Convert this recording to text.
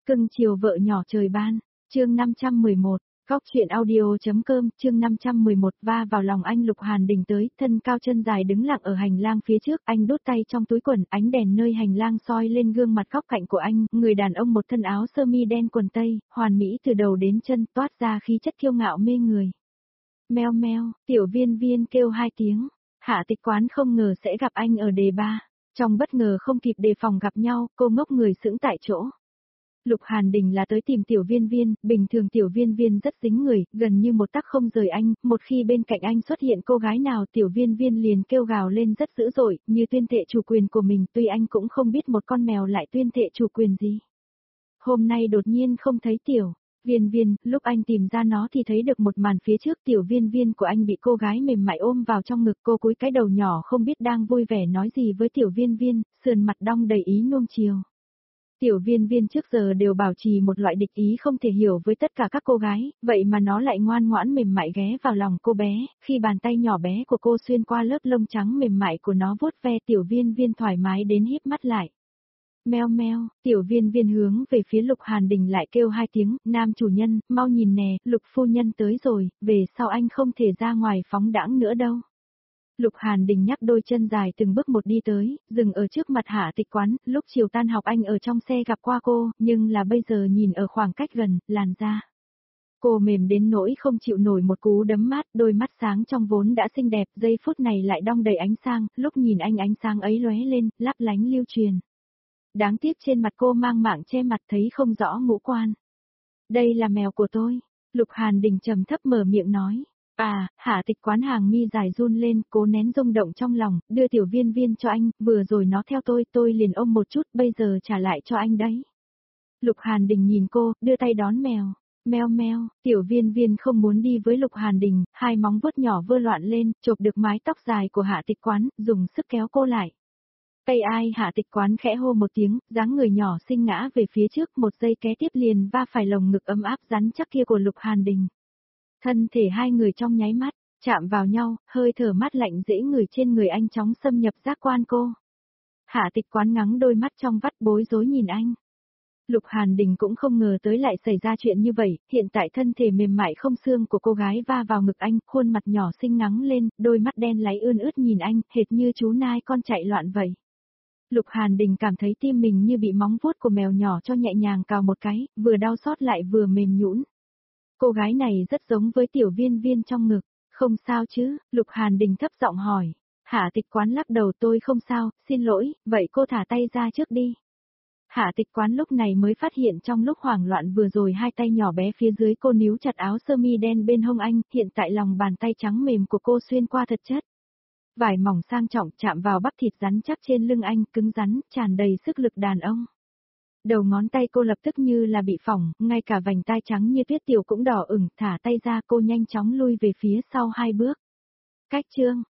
Cưng chiều vợ nhỏ trời ban, chương 511, Góc chuyện audio.com, chương 511 va vào lòng anh. Lục Hàn Đình tới, thân cao chân dài đứng lặng ở hành lang phía trước, anh đút tay trong túi quần, ánh đèn nơi hành lang soi lên gương mặt góc cạnh của anh, người đàn ông một thân áo sơ mi đen quần tây, hoàn mỹ từ đầu đến chân, toát ra khí chất kiêu ngạo mê người. Meo meo, tiểu viên viên kêu 2 tiếng, Hạ Tịch Quán không ngờ sẽ gặp anh ở đề ba, trong bất ngờ không kịp đề phòng gặp nhau, cô ngốc người sững tại chỗ. Lục Hàn Đình là tới tìm tiểu viên viên, bình thường tiểu viên viên rất dính người, gần như một tấc không rời anh, một khi bên cạnh anh xuất hiện cô gái nào tiểu viên viên liền kêu gào lên rất dữ dội, như tuyên thệ chủ quyền của mình, tuy anh cũng không biết một con mèo lại tuyên thệ chủ quyền gì. Hôm nay đột nhiên không thấy tiểu viên viên, lúc anh tìm ra nó thì thấy được một màn phía trước, tiểu viên viên của anh bị cô gái mềm mại ôm vào trong ngực, cô cúi cái đầu nhỏ không biết đang vui vẻ nói gì với tiểu viên viên, sườn mặt đong đầy ý nuông chiều. Tiểu viên viên trước giờ đều bảo trì một loại địch ý không thể hiểu với tất cả các cô gái, vậy mà nó lại ngoan ngoãn mềm mại ghé vào lòng cô bé, khi bàn tay nhỏ bé của cô xuyên qua lớp lông trắng mềm mại của nó vuốt ve tiểu viên viên thoải mái đến híp mắt lại. Meo meo, tiểu viên viên hướng về phía Lục Hàn Đình lại kêu 2 tiếng, nam chủ nhân, mau nhìn nè, Lục phu nhân tới rồi, về sau anh không thể ra ngoài phóng đãng nữa đâu. Lục Hàn Đình nhắc đôi chân dài từng bước một đi tới, dừng ở trước mặt Hạ Tịch Quán, lúc chiều tan học anh ở trong xe gặp qua cô, nhưng là bây giờ nhìn ở khoảng cách gần, làn da. Cô mềm đến nỗi không chịu nổi một cú đấm mát, đôi mắt sáng trong vốn đã xinh đẹp, giây phút này lại đong đầy ánh sáng, lúc nhìn anh ánh sáng ấy lóe lên, lấp lánh lưu truyền. Đáng tiếc trên mặt cô mang mạng che mặt thấy không rõ ngũ quan. Đây là mèo của tôi, Lục Hàn Đình trầm thấp mở miệng nói. À, Hạ Tịch Quán hàng mi dài run lên, cố nén rung động trong lòng, đưa tiểu viên viên cho anh, vừa rồi nó theo tôi liền ôm một chút, bây giờ trả lại cho anh đấy. Lục Hàn Đình nhìn cô, đưa tay đón mèo. Meo meo, tiểu viên viên không muốn đi với Lục Hàn Đình, 2 móng vuốt nhỏ vơ loạn lên, chộp được mái tóc dài của Hạ Tịch Quán, dùng sức kéo cô lại. Tay ai Hạ Tịch Quán khẽ hô một tiếng, dáng người nhỏ xinh ngã về phía trước, một giây kế tiếp liền va phải lồng ngực ấm áp rắn chắc kia của Lục Hàn Đình. Thân thể hai người trong nháy mắt, chạm vào nhau, hơi thở mát lạnh dễ ngửi trên người anh chóng xâm nhập giác quan cô. Hạ Tịch Quán ngắng đôi mắt trong vắt bối rối nhìn anh. Lục Hàn Đình cũng không ngờ tới lại xảy ra chuyện như vậy, hiện tại thân thể mềm mại không xương của cô gái va vào ngực anh, khuôn mặt nhỏ xinh ngắng lên, đôi mắt đen láy ươn ướt nhìn anh, hệt như chú nai con chạy loạn vậy. Lục Hàn Đình cảm thấy tim mình như bị móng vuốt của mèo nhỏ cho nhẹ nhàng cào một cái, vừa đau xót lại vừa mềm nhũn. Cô gái này rất giống với tiểu viên viên trong ngực, không sao chứ, Lục Hàn Đình thấp giọng hỏi. Hạ Tịch Quán lắc đầu tôi không sao, xin lỗi, vậy cô thả tay ra trước đi. Hạ Tịch Quán lúc này mới phát hiện trong lúc hoảng loạn vừa rồi 2 tay nhỏ bé phía dưới cô níu chặt áo sơ mi đen bên hông anh, hiện tại lòng bàn tay trắng mềm của cô xuyên qua thật chất. Vải mỏng sang trọng chạm vào bắp thịt rắn chắc trên lưng anh, cứng rắn, tràn đầy sức lực đàn ông. Đầu ngón tay cô lập tức như là bị phỏng, ngay cả vành tai trắng như tuyết tiểu cũng đỏ ửng, thả tay ra cô nhanh chóng lui về phía sau 2 bước. Cách chương,